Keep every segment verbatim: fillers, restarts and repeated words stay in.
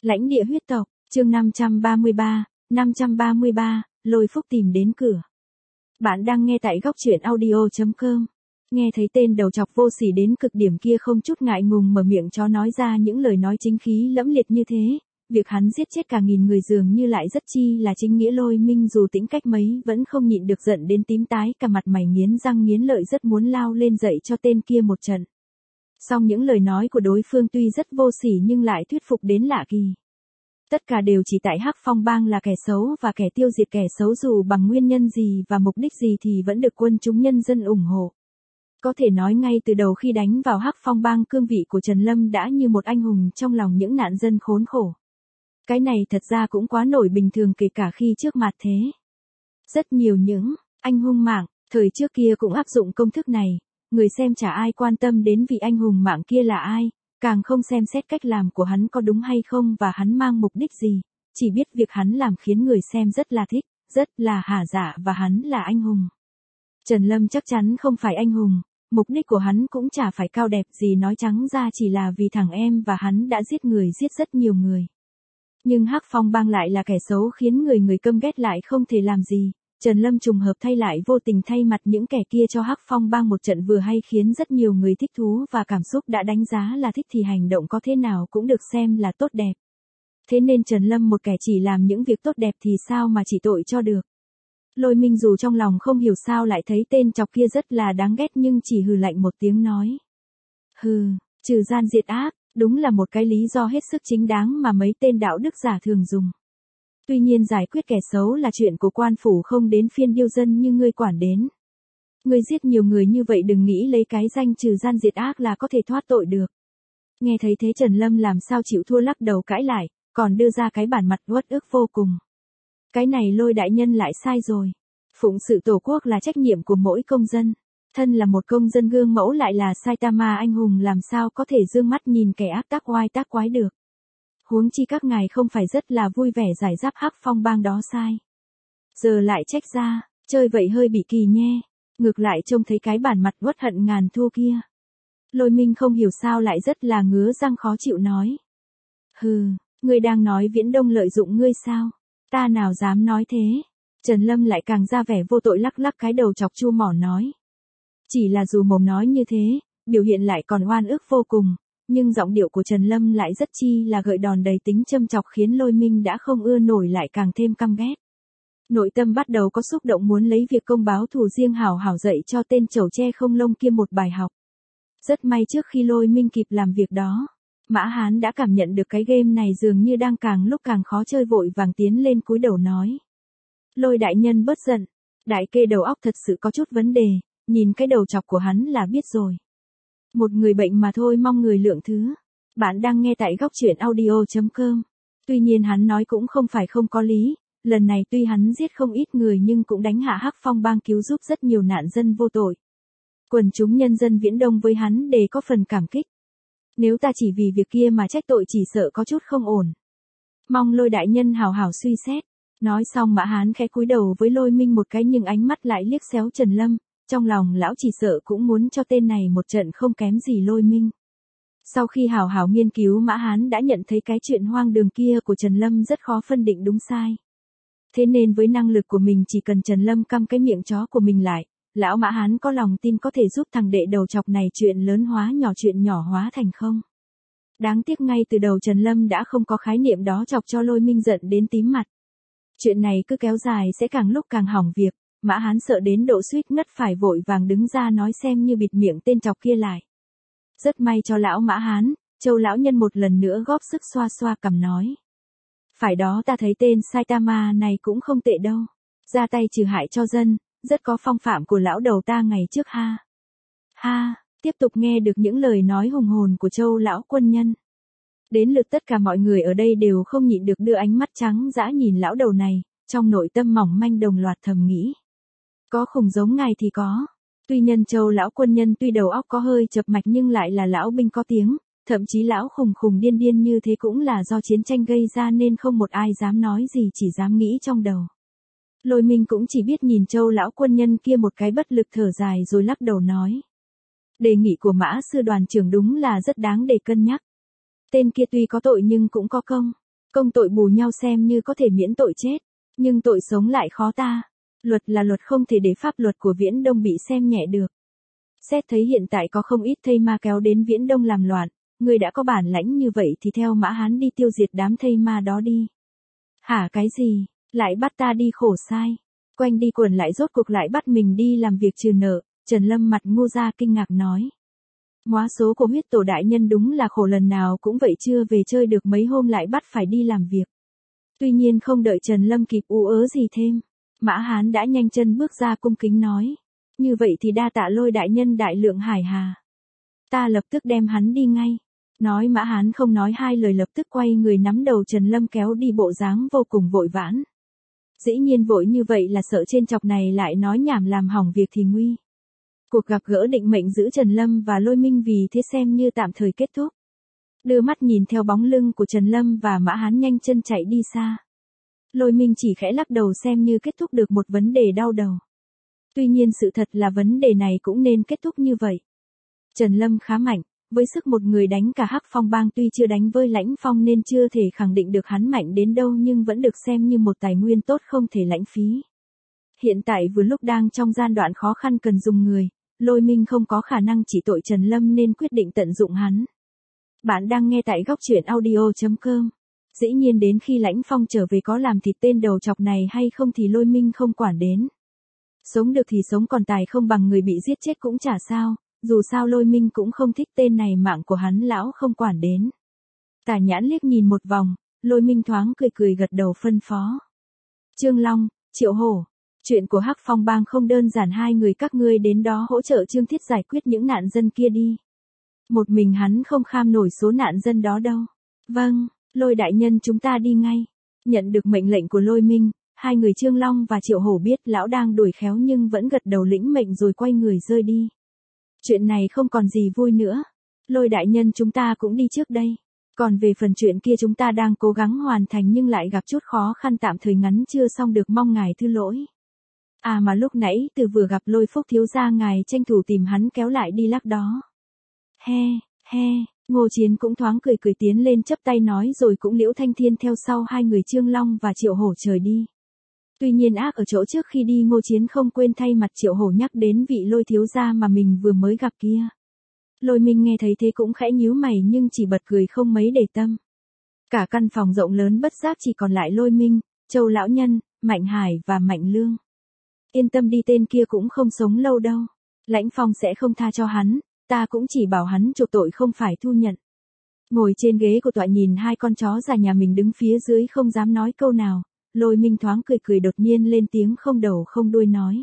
Lãnh địa huyết tộc, chương năm trăm ba mươi ba, năm trăm ba mươi ba, Lôi Phúc tìm đến cửa. Bạn đang nghe tại góc truyện audio chấm com. Nghe thấy tên đầu chọc vô sỉ đến cực điểm kia không chút ngại ngùng mở miệng cho nói ra những lời nói chính khí lẫm liệt như thế, việc hắn giết chết cả nghìn người dường như lại rất chi là chính nghĩa. Lôi Minh dù tính cách mấy vẫn không nhịn được giận đến tím tái cả mặt mày, nghiến răng nghiến lợi rất muốn lao lên dậy cho tên kia một trận. Song những lời nói của đối phương tuy rất vô sỉ nhưng lại thuyết phục đến lạ kỳ. Tất cả đều chỉ tại Hắc Phong Bang là kẻ xấu và kẻ tiêu diệt kẻ xấu dù bằng nguyên nhân gì và mục đích gì thì vẫn được quân chúng nhân dân ủng hộ. Có thể nói ngay từ đầu khi đánh vào Hắc Phong Bang, cương vị của Trần Lâm đã như một anh hùng trong lòng những nạn dân khốn khổ. Cái này thật ra cũng quá nổi bình thường kể cả khi trước mặt thế. Rất nhiều những anh hùng mạng, thời trước kia cũng áp dụng công thức này, người xem chả ai quan tâm đến vị anh hùng mạng kia là ai, càng không xem xét cách làm của hắn có đúng hay không và hắn mang mục đích gì, chỉ biết việc hắn làm khiến người xem rất là thích, rất là hả dạ và hắn là anh hùng. Trần Lâm chắc chắn không phải anh hùng, mục đích của hắn cũng chả phải cao đẹp gì, nói trắng ra chỉ là vì thằng em và hắn đã giết người, giết rất nhiều người. Nhưng Hắc Phong Bang lại là kẻ xấu khiến người người căm ghét lại không thể làm gì. Trần Lâm trùng hợp thay lại vô tình thay mặt những kẻ kia cho Hắc Phong Bang một trận vừa hay khiến rất nhiều người thích thú và cảm xúc đã đánh giá là thích thì hành động có thế nào cũng được xem là tốt đẹp. Thế nên Trần Lâm một kẻ chỉ làm những việc tốt đẹp thì sao mà chỉ tội cho được. Lôi Minh dù trong lòng không hiểu sao lại thấy tên chọc kia rất là đáng ghét nhưng chỉ hừ lạnh một tiếng nói. Hừ, trừ gian diệt ác, đúng là một cái lý do hết sức chính đáng mà mấy tên đạo đức giả thường dùng. Tuy nhiên giải quyết kẻ xấu là chuyện của quan phủ, không đến phiên điêu dân như ngươi quản đến. Ngươi giết nhiều người như vậy đừng nghĩ lấy cái danh trừ gian diệt ác là có thể thoát tội được. Nghe thấy thế Trần Lâm làm sao chịu thua, lắc đầu cãi lại, còn đưa ra cái bản mặt uất ức vô cùng. Cái này Lôi đại nhân lại sai rồi. Phụng sự tổ quốc là trách nhiệm của mỗi công dân. Thân là một công dân gương mẫu lại là Saitama anh hùng, làm sao có thể dương mắt nhìn kẻ ác tác oai tác quái được. Huống chi các ngài không phải rất là vui vẻ giải giáp Hắc Phong Bang đó sai. Giờ lại trách ra, chơi vậy hơi bị kỳ nhe. Ngược lại trông thấy cái bản mặt uất hận ngàn thua kia. Lôi Minh không hiểu sao lại rất là ngứa răng khó chịu nói. Hừ, ngươi đang nói Viễn Đông lợi dụng ngươi sao? Ta nào dám nói thế. Trần Lâm lại càng ra vẻ vô tội, lắc lắc cái đầu chọc chu mỏ nói. Chỉ là dù mồm nói như thế, biểu hiện lại còn oan ức vô cùng. Nhưng giọng điệu của Trần Lâm lại rất chi là gợi đòn đầy tính châm chọc khiến Lôi Minh đã không ưa nổi lại càng thêm căm ghét. Nội tâm bắt đầu có xúc động muốn lấy việc công báo thù riêng hảo hảo dạy cho tên chẩu tre không lông kia một bài học. Rất may trước khi Lôi Minh kịp làm việc đó, Mã Hán đã cảm nhận được cái game này dường như đang càng lúc càng khó chơi, vội vàng tiến lên cúi đầu nói. Lôi đại nhân bớt giận, đại kê đầu óc thật sự có chút vấn đề, nhìn cái đầu chọc của hắn là biết rồi. Một người bệnh mà thôi, mong người lượng thứ. Bạn đang nghe tại góc truyện audio chấm com. Tuy nhiên hắn nói cũng không phải không có lý, lần này tuy hắn giết không ít người nhưng cũng đánh hạ Hắc Phong Bang, cứu giúp rất nhiều nạn dân vô tội. Quần chúng nhân dân Viễn Đông với hắn đều có phần cảm kích. Nếu ta chỉ vì việc kia mà trách tội chỉ sợ có chút không ổn. Mong Lôi đại nhân hào hào suy xét. Nói xong Mã Hán khẽ cúi đầu với Lôi Minh một cái nhưng ánh mắt lại liếc xéo Trần Lâm. Trong lòng lão chỉ sợ cũng muốn cho tên này một trận không kém gì Lôi Minh. Sau khi hào hào nghiên cứu, Mã Hán đã nhận thấy cái chuyện hoang đường kia của Trần Lâm rất khó phân định đúng sai. Thế nên với năng lực của mình chỉ cần Trần Lâm câm cái miệng chó của mình lại, lão Mã Hán có lòng tin có thể giúp thằng đệ đầu chọc này chuyện lớn hóa nhỏ, chuyện nhỏ hóa thành không. Đáng tiếc ngay từ đầu Trần Lâm đã không có khái niệm đó, chọc cho Lôi Minh giận đến tím mặt. Chuyện này cứ kéo dài sẽ càng lúc càng hỏng việc. Mã Hán sợ đến độ suýt ngất phải vội vàng đứng ra nói xem như bịt miệng tên chọc kia lại. Rất may cho lão Mã Hán, Châu lão nhân một lần nữa góp sức xoa xoa cằm nói. Phải đó, ta thấy tên Saitama này cũng không tệ đâu. Ra tay trừ hại cho dân, rất có phong phạm của lão đầu ta ngày trước ha. Ha, tiếp tục nghe được những lời nói hùng hồn của Châu lão quân nhân. Đến lượt tất cả mọi người ở đây đều không nhịn được đưa ánh mắt trắng dã nhìn lão đầu này, trong nội tâm mỏng manh đồng loạt thầm nghĩ. Có khủng giống ngài thì có. Tuy nhân Châu lão quân nhân tuy đầu óc có hơi chập mạch nhưng lại là lão binh có tiếng, thậm chí lão khùng khùng điên điên như thế cũng là do chiến tranh gây ra nên không một ai dám nói gì, chỉ dám nghĩ trong đầu. Lôi Minh cũng chỉ biết nhìn Châu lão quân nhân kia một cái bất lực thở dài rồi lắc đầu nói. Đề nghị của Mã sư đoàn trưởng đúng là rất đáng để cân nhắc. Tên kia tuy có tội nhưng cũng có công. Công tội bù nhau xem như có thể miễn tội chết, nhưng tội sống lại khó ta. Luật là luật, không thể để pháp luật của Viễn Đông bị xem nhẹ được. Xét thấy hiện tại có không ít thây ma kéo đến Viễn Đông làm loạn, người đã có bản lãnh như vậy thì theo Mã Hán đi tiêu diệt đám thây ma đó đi. Hả, cái gì, lại bắt ta đi khổ sai. Quanh đi quẩn lại rốt cuộc lại bắt mình đi làm việc trừ nợ. Trần Lâm mặt ngô ra kinh ngạc nói. Hóa số của huyết tổ đại nhân đúng là khổ, lần nào cũng vậy, chưa về chơi được mấy hôm lại bắt phải đi làm việc. Tuy nhiên không đợi Trần Lâm kịp ú ớ gì thêm, Mã Hán đã nhanh chân bước ra cung kính nói. Như vậy thì đa tạ Lôi đại nhân đại lượng hải hà. Ta lập tức đem hắn đi ngay. Nói Mã Hán không nói hai lời lập tức quay người nắm đầu Trần Lâm kéo đi, bộ dáng vô cùng vội vãn. Dĩ nhiên vội như vậy là sợ trên chọc này lại nói nhảm làm hỏng việc thì nguy. Cuộc gặp gỡ định mệnh giữa Trần Lâm và Lôi Minh vì thế xem như tạm thời kết thúc. Đưa mắt nhìn theo bóng lưng của Trần Lâm và Mã Hán nhanh chân chạy đi xa. Lôi Minh chỉ khẽ lắc đầu xem như kết thúc được một vấn đề đau đầu. Tuy nhiên sự thật là vấn đề này cũng nên kết thúc như vậy. Trần Lâm khá mạnh, với sức một người đánh cả Hắc Phong bang, tuy chưa đánh với Lãnh Phong nên chưa thể khẳng định được hắn mạnh đến đâu, nhưng vẫn được xem như một tài nguyên tốt không thể lãng phí. Hiện tại vừa lúc đang trong giai đoạn khó khăn cần dùng người, Lôi Minh không có khả năng chỉ tội Trần Lâm nên quyết định tận dụng hắn. Bạn đang nghe tại góc truyện audio chấm com. Dĩ nhiên đến khi Lãnh Phong trở về có làm thịt tên đầu chọc này hay không thì Lôi Minh không quản đến. Sống được thì sống, còn tài không bằng người bị giết chết cũng chả sao, dù sao Lôi Minh cũng không thích tên này, mạng của hắn lão không quản đến. Tả Nhãn liếc nhìn một vòng, Lôi Minh thoáng cười cười gật đầu phân phó. Trương Long, Triệu Hổ, chuyện của Hắc Phong bang không đơn giản, hai người các ngươi đến đó hỗ trợ Trương Thiết giải quyết những nạn dân kia đi. Một mình hắn không kham nổi số nạn dân đó đâu. Vâng, Lôi đại nhân chúng ta đi ngay. Nhận được mệnh lệnh của Lôi Minh, hai người Trương Long và Triệu Hổ biết lão đang đuổi khéo nhưng vẫn gật đầu lĩnh mệnh rồi quay người rơi đi. Chuyện này không còn gì vui nữa. Lôi đại nhân chúng ta cũng đi trước đây. Còn về phần chuyện kia chúng ta đang cố gắng hoàn thành nhưng lại gặp chút khó khăn tạm thời ngắn chưa xong được, mong ngài thứ lỗi. À mà lúc nãy từ vừa gặp Lôi Phúc thiếu gia, ngài tranh thủ tìm hắn kéo lại đi lắc đó. He, he, Ngô Chiến cũng thoáng cười cười tiến lên chắp tay nói, rồi cũng Liễu Thanh Thiên theo sau hai người Trương Long và Triệu Hổ trời đi. Tuy nhiên ác ở chỗ trước khi đi Ngô Chiến không quên thay mặt Triệu Hổ nhắc đến vị Lôi thiếu gia mà mình vừa mới gặp kia. Lôi Minh nghe thấy thế cũng khẽ nhíu mày nhưng chỉ bật cười không mấy để tâm. Cả căn phòng rộng lớn bất giác chỉ còn lại Lôi Minh, Châu lão nhân, Mạnh Hải và Mạnh Lương. Yên tâm đi, tên kia cũng không sống lâu đâu. Lãnh Phong sẽ không tha cho hắn, ta cũng chỉ bảo hắn chuộc tội không phải thu nhận. Ngồi trên ghế của tọa nhìn hai con chó già nhà mình đứng phía dưới không dám nói câu nào, Lôi Minh thoáng cười cười đột nhiên lên tiếng không đầu không đuôi nói.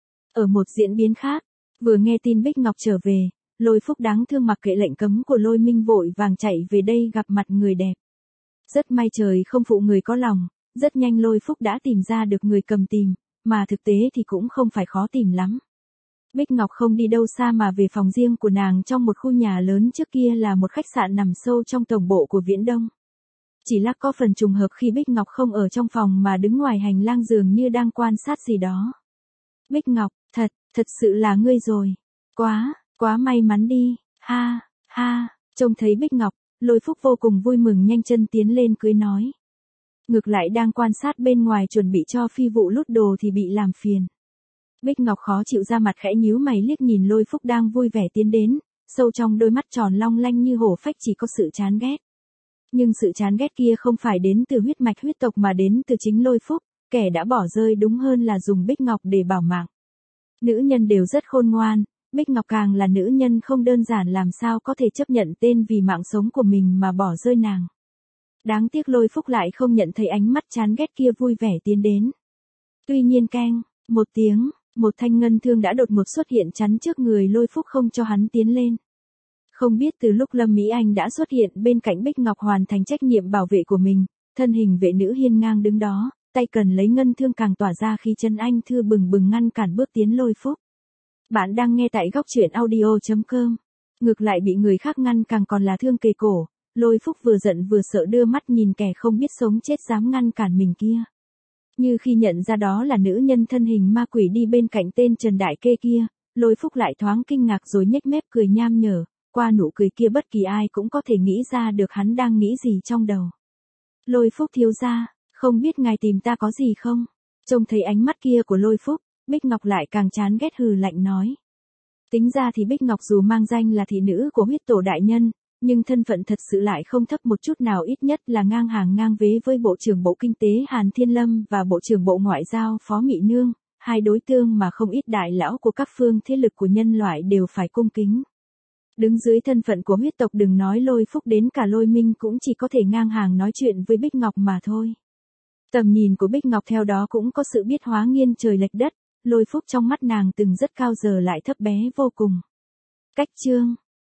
Ở một diễn biến khác, vừa nghe tin Bích Ngọc trở về, Lôi Phúc đáng thương mặc kệ lệnh cấm của Lôi Minh vội vàng chạy về đây gặp mặt người đẹp. Rất may trời không phụ người có lòng, rất nhanh Lôi Phúc đã tìm ra được người cầm tìm, mà thực tế thì cũng không phải khó tìm lắm. Bích Ngọc không đi đâu xa mà về phòng riêng của nàng trong một khu nhà lớn, trước kia là một khách sạn nằm sâu trong tổng bộ của Viễn Đông. Chỉ là có phần trùng hợp khi Bích Ngọc không ở trong phòng mà đứng ngoài hành lang dường như đang quan sát gì đó. Bích Ngọc, thật, thật sự là ngươi rồi. Quá, quá may mắn đi, ha, ha, trông thấy Bích Ngọc, Lôi Phúc vô cùng vui mừng nhanh chân tiến lên cưới nói. Ngược lại đang quan sát bên ngoài chuẩn bị cho phi vụ lút đồ thì bị làm phiền. Bích Ngọc khó chịu ra mặt khẽ nhíu mày liếc nhìn Lôi Phúc đang vui vẻ tiến đến, sâu trong đôi mắt tròn long lanh như hổ phách chỉ có sự chán ghét. Nhưng sự chán ghét kia không phải đến từ huyết mạch huyết tộc mà đến từ chính Lôi Phúc, kẻ đã bỏ rơi đúng hơn là dùng Bích Ngọc để bảo mạng. Nữ nhân đều rất khôn ngoan, Bích Ngọc càng là nữ nhân không đơn giản, làm sao có thể chấp nhận tên vì mạng sống của mình mà bỏ rơi nàng. Đáng tiếc Lôi Phúc lại không nhận thấy ánh mắt chán ghét kia vui vẻ tiến đến. Tuy nhiên keng, một tiếng, một thanh ngân thương đã đột ngột xuất hiện chắn trước người Lôi Phúc không cho hắn tiến lên. Không biết từ lúc Lâm Mỹ Anh đã xuất hiện bên cạnh Bích Ngọc hoàn thành trách nhiệm bảo vệ của mình, thân hình vệ nữ hiên ngang đứng đó, tay cần lấy ngân thương càng tỏa ra khi chân anh thư bừng bừng ngăn cản bước tiến Lôi Phúc. Bạn đang nghe tại góc truyện audio chấm com. Ngược lại bị người khác ngăn càng còn là thương kề cổ, Lôi Phúc vừa giận vừa sợ đưa mắt nhìn kẻ không biết sống chết dám ngăn cản mình kia. Như khi nhận ra đó là nữ nhân thân hình ma quỷ đi bên cạnh tên Trần Đại Kê kia, Lôi Phúc lại thoáng kinh ngạc rồi nhếch mép cười nham nhở, qua nụ cười kia bất kỳ ai cũng có thể nghĩ ra được hắn đang nghĩ gì trong đầu. Lôi Phúc thiếu gia, không biết ngài tìm ta có gì không? Trông thấy ánh mắt kia của Lôi Phúc, Bích Ngọc lại càng chán ghét hừ lạnh nói. Tính ra thì Bích Ngọc dù mang danh là thị nữ của huyết tổ đại nhân, nhưng thân phận thật sự lại không thấp một chút nào, ít nhất là ngang hàng ngang vế với Bộ trưởng Bộ Kinh tế Hàn Thiên Lâm và Bộ trưởng Bộ Ngoại giao Phó Mị Nương, hai đối tượng mà không ít đại lão của các phương thế lực của nhân loại đều phải cung kính. Đứng dưới thân phận của huyết tộc, đừng nói Lôi Phúc, đến cả Lôi Minh cũng chỉ có thể ngang hàng nói chuyện với Bích Ngọc mà thôi. Tầm nhìn của Bích Ngọc theo đó cũng có sự biết hóa nghiêng trời lệch đất, Lôi Phúc trong mắt nàng từng rất cao giờ lại thấp bé vô cùng. Cách chương